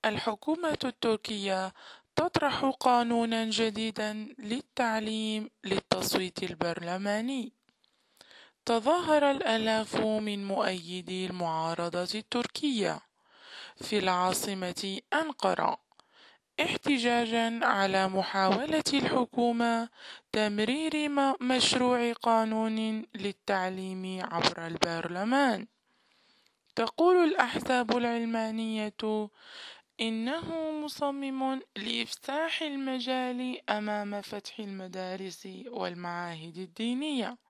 الحكومة التركية تطرح قانونًا جديدًا للتعليم للتصويت البرلماني. تظاهر الآلاف من مؤيدي المعارضة التركية في العاصمة أنقرة احتجاجًا على محاولة الحكومة تمرير مشروع قانون للتعليم عبر البرلمان. تقول الأحزاب العلمانية إنه مصمم لإفساح المجال أمام فتح المدارس والمعاهد الدينية.